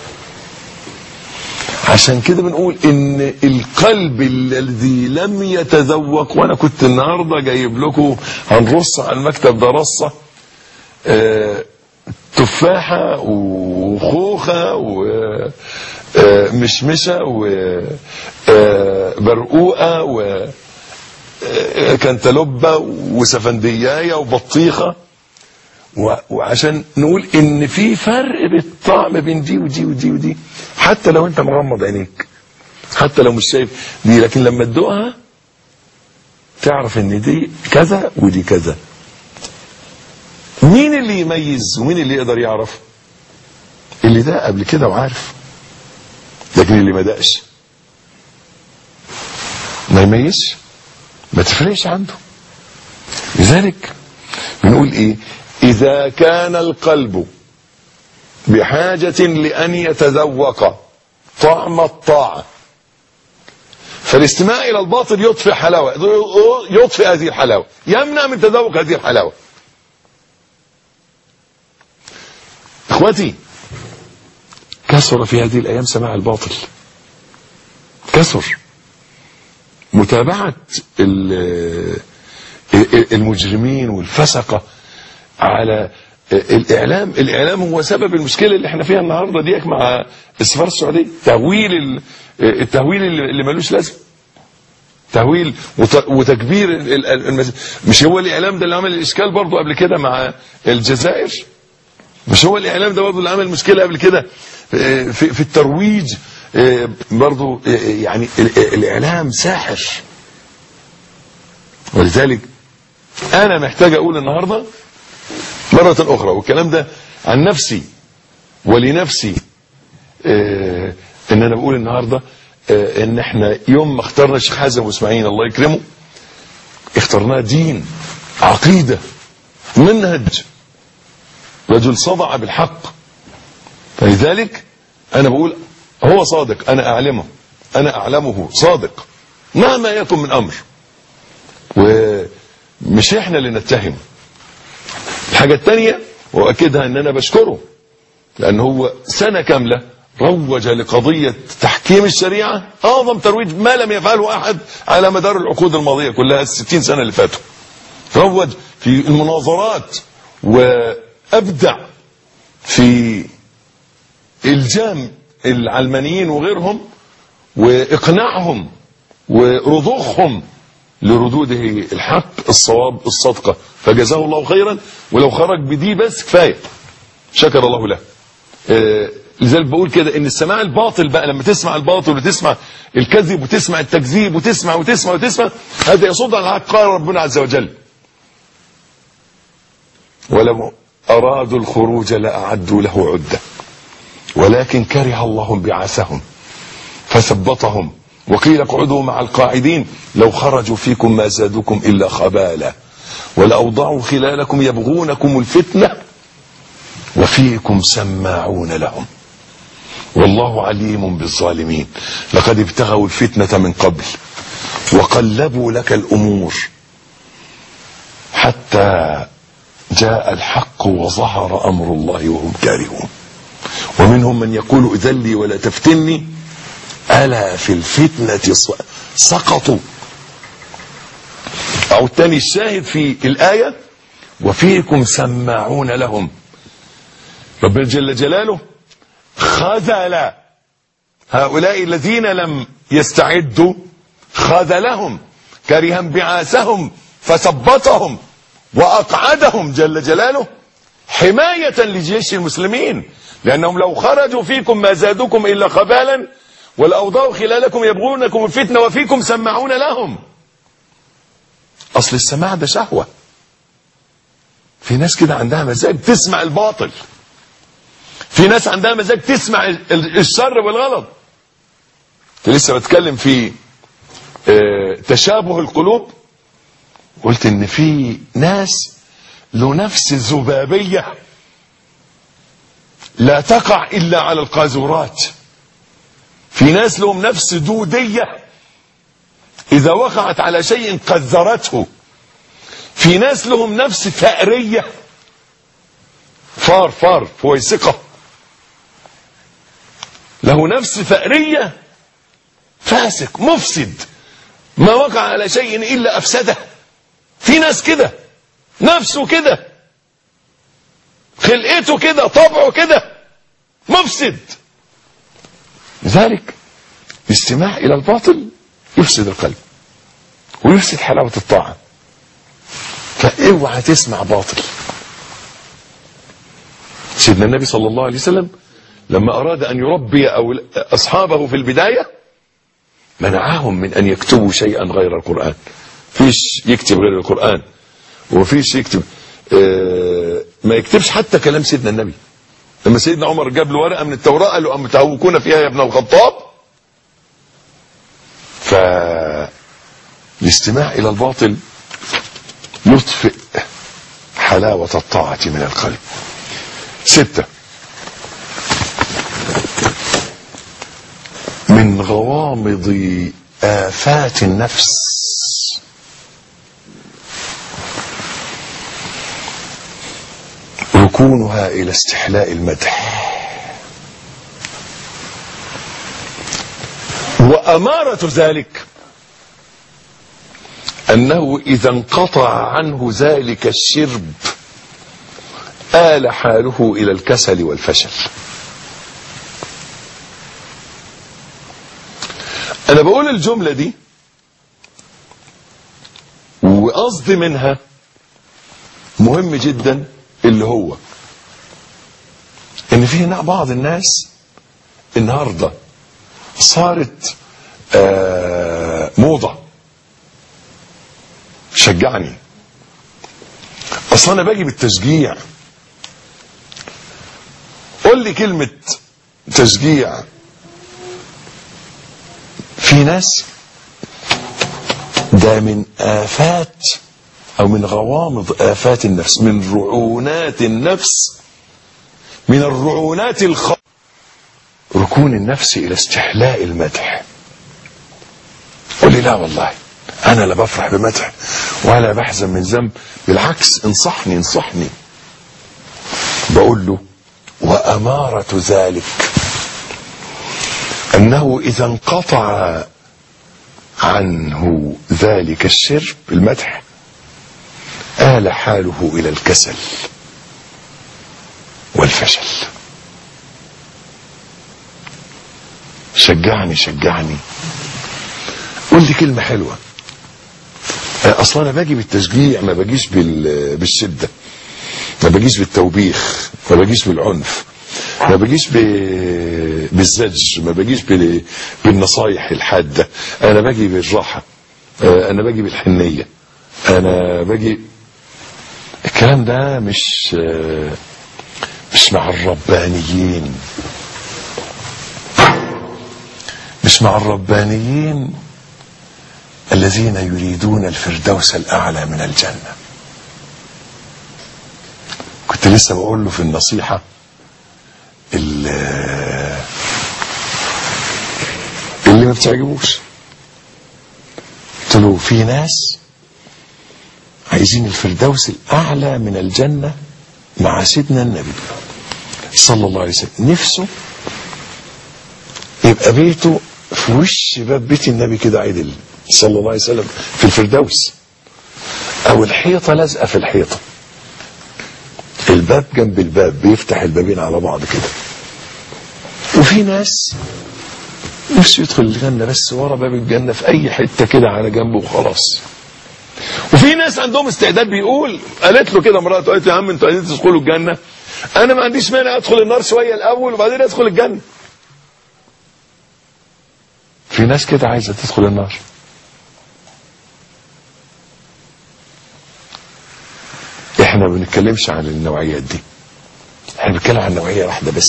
عشان كده بنقول إن القلب الذي لم يتذوق، وأنا كنت النهاردة جايب لكم هنرص على المكتب ده رصة تفاحة وخوخة ومشمشة وبرقوقة وكنتالوبة وسفندياية وبطيخة، وعشان نقول ان في فرق بالطعم بين دي ودي ودي ودي، حتى لو انت مغمض عينيك، حتى لو مش شايف دي، لكن لما تدوقها تعرف ان دي كذا ودي كذا. مين اللي يميز ومين اللي يقدر يعرف؟ اللي ده قبل كده وعارف، لكن اللي ما دقش ما يميزش، ما تفرقش عنده. لذلك بنقول ايه؟ إذا كان القلب بحاجة لأن يتذوق طعم الطاعة، فالاستماع إلى الباطل يطفئ حلاوة، يطفئ هذه الحلاوة، يمنع من تذوق هذه الحلاوة. إخوتي، كثر في هذه الأيام سماع الباطل، كثر متابعة المجرمين والفسقة على الإعلام هو سبب المشكلة اللي احنا فيها النهاردة ديك مع السفارة السعودية. التهويل اللي ملوش لازم، تهويل وتكبير مش هو الإعلام ده اللي عمل الإشكال برضو قبل كده مع الجزائر؟ مش هو الإعلام ده برضو اللي عمل مشكلة قبل كده في الترويج برضو؟ يعني الإعلام ساحر. ولذلك أنا محتاج أقول النهاردة مرة أخرى، والكلام ده عن نفسي ولنفسي، إن أنا بقول النهاردة إن إحنا يوم ما اخترنا الشيخ حازم وإسماعيل الله يكرمه، اخترناه دين، عقيدة، منهج، رجل صدع بالحق. فلذلك أنا بقول هو صادق، أنا أعلمه صادق مهما يكن من أمر، ومش إحنا اللي نتهم. الحاجة الثانية وأكدها أن أنا بشكره، لأن هو سنة كاملة روج لقضية تحكيم الشريعة أعظم ترويج ما لم يفعله أحد على مدار العقود الماضية كلها، 60 سنة اللي فاتوا. روج في المناظرات وأبدع في إلجام العلمانيين وغيرهم وإقناعهم ورضوخهم لردوده الحق الصواب الصدقة، فجزاه الله خيرا. ولو خرج بدي بس كفاية، شكر الله له. لذلك بقول كده ان السماع الباطل بقى، لما تسمع الباطل وتسمع الكذب وتسمع التكذيب وتسمع وتسمع وتسمع، هذا يصد عن الحق. قال ربنا عز وجل: ولو أرادوا الخروج لأعدوا له عدة ولكن كره الله بعاثهم فثبطهم وقيل اقعدوا مع القاعدين لو خرجوا فيكم ما زادوكم إلا خبالا ولأوضعوا خلالكم يبغونكم الفتنة وفيكم سماعون لهم والله عليم بالظالمين لقد ابتغوا الفتنة من قبل وقلبوا لك الأمور حتى جاء الحق وظهر أمر الله وهم كارهون ومنهم من يقول إذن لي ولا تفتني ألا في الفتنة سقطوا. أو الثاني الشاهد في الآية: وفيكم سماعون لهم. ربنا جل جلاله خذل هؤلاء الذين لم يستعدوا، خذلهم كرها بعاثهم فثبطهم وأقعدهم جل جلاله حماية لجيش المسلمين، لأنهم لو خرجوا فيكم ما زادوكم إلا خبالا ولأوضعوا خلالكم يبغونكم الفتنة وفيكم سماعون لهم. أصل السماع ده شهوة. في ناس كده عندها مزاج تسمع الباطل، في ناس عندها مزاج تسمع الشر والغلط. لسه بتكلم في تشابه القلوب، قلت ان في ناس له نفس ذبابية لا تقع الا على القاذورات، في ناس لهم نفس دودية اذا وقعت على شيء قذرته، في ناس لهم نفس ثأرية فار فويسقة له نفس ثأرية فاسق مفسد ما وقع على شيء إلا أفسده. في ناس كده نفسه كده خلقته كده طبعه كده مفسد. لذلك الاستماع إلى الباطل يفسد القلب ويفسد حلاوة الطاعة. فاوعى تسمع باطل. سيدنا النبي صلى الله عليه وسلم لما أراد أن يربي أصحابه في البداية منعهم من أن يكتبوا شيئا غير القرآن. فيش يكتب غير القرآن وفيش يكتب ما يكتبش حتى كلام سيدنا النبي. لما سيدنا عمر جاب له ورقة من التوراة قال له: أم تهوكون فيها يا ابن الخطاب؟ فالاستماع إلى الباطل يطفئ حلاوة الطاعة من القلب. 6 من غوامض آفات النفس ركونها إلى استحلاء المدح، وأمارة ذلك أنه إذا انقطع عنه ذلك الشرب آل حاله إلى الكسل والفشل. أنا بقول الجملة دي وقصدي منها مهم جدا، اللي هو إن فيه بعض الناس النهاردة صارت موضة. شجعني، أصلا أنا باجي بالتشجيع. قول لي كلمة تشجيع. في ناس ده من آفات أو من غوامض آفات النفس، من رعونات النفس، من الرعونات ركون النفس إلى استحلاء المدح. قول لي: لا والله أنا لا بفرح بمدح ولا بحزن من ذنب، بالعكس انصحني. بقول له: وأمارة ذلك أنه إذا انقطع عنه ذلك الشرب المدح آل حاله إلى الكسل والفشل. شجعني، قول لي كلمة حلوة. أصلا أنا باجي بالتشجيع، ما باجيش بالشدة، ما باجيش بالتوبيخ، ما باجيش بالعنف. ما بجيش بالزج، ما بجيش بالنصايح الحادة، انا باجي بالراحة، انا باجي بالحنية، انا باجي. الكلام ده مش مع الربانيين، مش مع الربانيين الذين يريدون الفردوس الأعلى من الجنة. كنت لسه بقول له في النصيحة اللي ما بتعجبوش، قلت له في ناس عايزين الفردوس الأعلى من الجنة مع سيدنا النبي صلى الله عليه وسلم، نفسه يبقى بيته في وش باب بيت النبي كده عدل صلى الله عليه وسلم في الفردوس، او الحيطة لازقة في الحيطة، الباب جنب الباب، بيفتح البابين على بعض كده. وفي ناس نفسه يدخل الجنة بس ورا باب الجنة في اي حتة كده على جنبه وخلاص. وفي ناس عندهم استعداد، بيقول قالت له كده مراته، قالت له يا عم انتوا عايزين تدخلوا الجنة، انا ما عنديش مانع ادخل النار شوية الاول وبعدين ادخل الجنة. في ناس كده عايزة تدخل النار. احنا ما بنتكلمش عن النوعيات دي، احنا بنتكلم عن نوعية واحدة بس،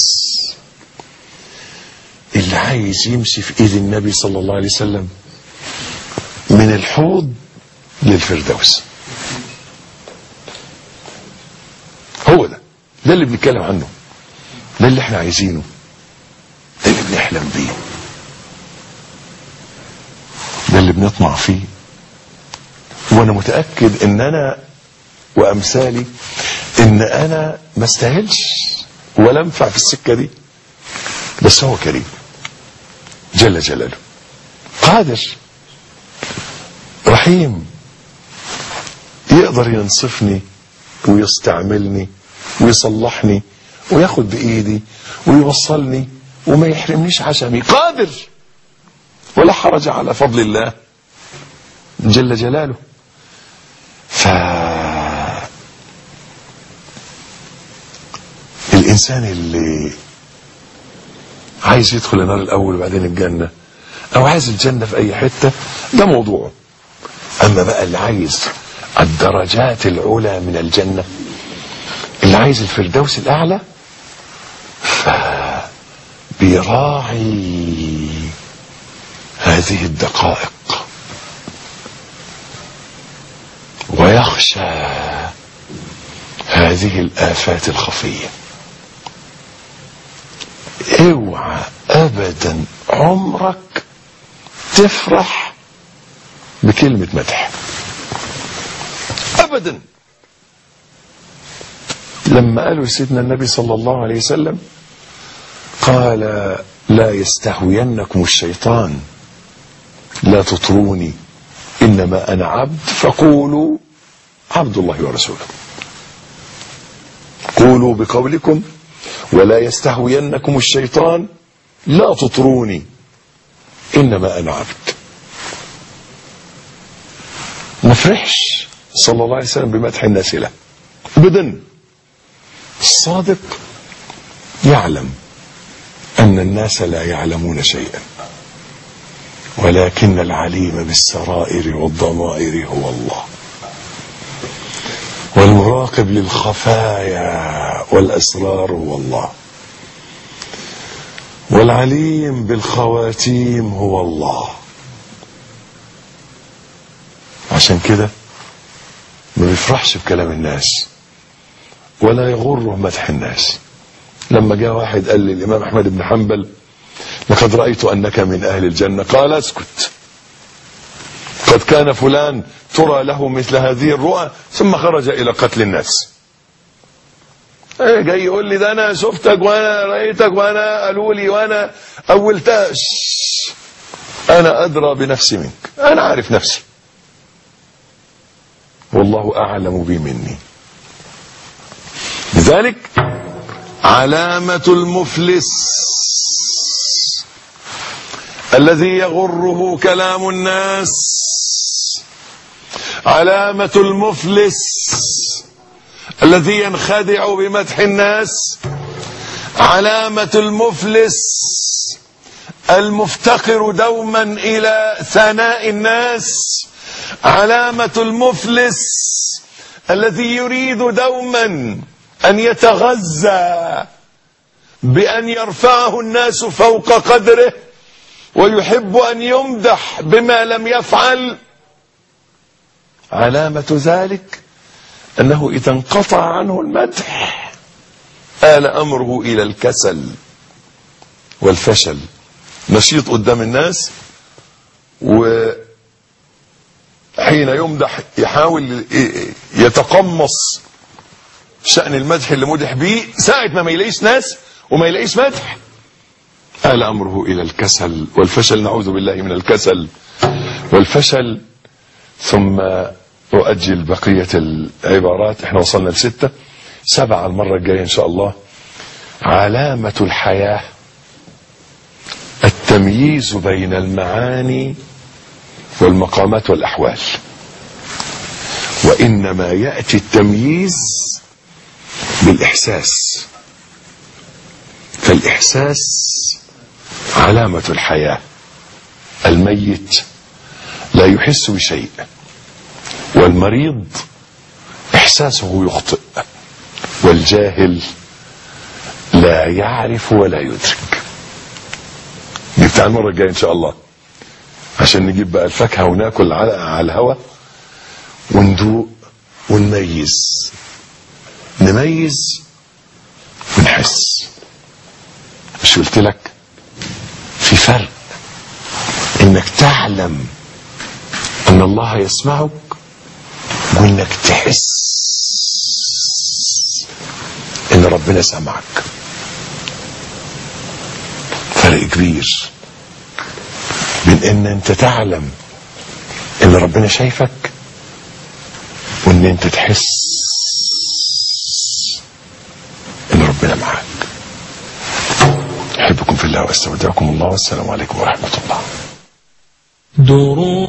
اللي عايز يمشي في ايد النبي صلى الله عليه وسلم من الحوض للفردوس. هو ده اللي بنتكلم عنه، ده اللي احنا عايزينه، ده اللي بنحلم بيه، ده اللي بنطمع فيه. وانا متأكد ان انا وامثالي ان انا ما استاهلش ولا انفع في السكة دي، بس هو كريم جل جلاله، قادر رحيم، يقدر ينصفني ويستعملني ويصلحني وياخد بايدي ويوصلني وما يحرمنيش عشمي، قادر ولا حرج على فضل الله جل جلاله. الإنسان اللي عايز يدخل النار الأول وبعدين الجنة، أو عايز الجنة في أي حتة، ده موضوعه. أما بقى اللي عايز الدرجات العلى من الجنة، اللي عايز الفردوس الأعلى، فبيراعي هذه الدقائق ويخشى هذه الآفات الخفية. اوعى ابدا عمرك تفرح بكلمة مدح ابدا. لما قالوا سيدنا النبي صلى الله عليه وسلم، قال لا يستهوينكم الشيطان، لا تطروني انما انا عبد، فقولوا عبد الله ورسوله. قولوا بقولكم ولا يستهوينكم الشيطان، لا تطروني انما انا عبد. ما فرحش صلى الله عليه وسلم بمدح الناس له ابدا. الصادق يعلم ان الناس لا يعلمون شيئا، ولكن العليم بالسرائر والضمائر هو الله، والمراقب للخفايا والأسرار هو الله، والعليم بالخواتيم هو الله. عشان كده ما بيفرحش بكلام الناس ولا يغره مدح الناس. لما جاء واحد قال للإمام أحمد بن حنبل لقد رأيت أنك من أهل الجنة، قال اسكت، قد كان فلان ترى له مثل هذه الرؤى ثم خرج إلى قتل الناس. جاي يقول لي ده أنا شفتك وأنا رأيتك وأنا قالوا لي وأنا أولتاش. أنا أدرى بنفسي منك، أنا عارف نفسي، والله أعلم بي مني. لذلك علامة المفلس الذي يغره كلام الناس، علامة المفلس الذي ينخدع بمدح الناس، علامة المفلس المفتقر دوما إلى ثناء الناس. علامة المفلس الذي يريد دوما أن يتغذى بأن يرفعه الناس فوق قدره، ويحب أن يمدح بما لم يفعل. علامة ذلك أنه إذا انقطع عنه المدح آل أمره إلى الكسل والفشل. نشيط قدام الناس، وحين يمدح يحاول يتقمص شأن المدح اللي مدح به. ساعة ما يلاقيش ناس وما يلاقيش مدح آل أمره إلى الكسل والفشل. نعوذ بالله من الكسل والفشل. ثم أؤجل بقية العبارات، احنا وصلنا ل6، 7 المرة الجاية إن شاء الله. علامة الحياة التمييز بين المعاني والمقامات والأحوال، وإنما يأتي التمييز بالإحساس، فالإحساس علامة الحياة. الميت لا يحس بشيء، والمريض إحساسه يخطئ، والجاهل لا يعرف ولا يدرك. نفتح المرة الجاية إن شاء الله عشان نجيب بقى الفاكهة وناكل على الهواء وندوق ونميز، نميز ونحس. مش قلت لك في فرق انك تعلم ان الله يسمعك وانك تحس ان ربنا سمعك؟ فرق كبير بين ان انت تعلم ان ربنا شايفك وان انت تحس ان ربنا معك. احبكم في الله واستودعكم الله، والسلام عليكم ورحمة الله.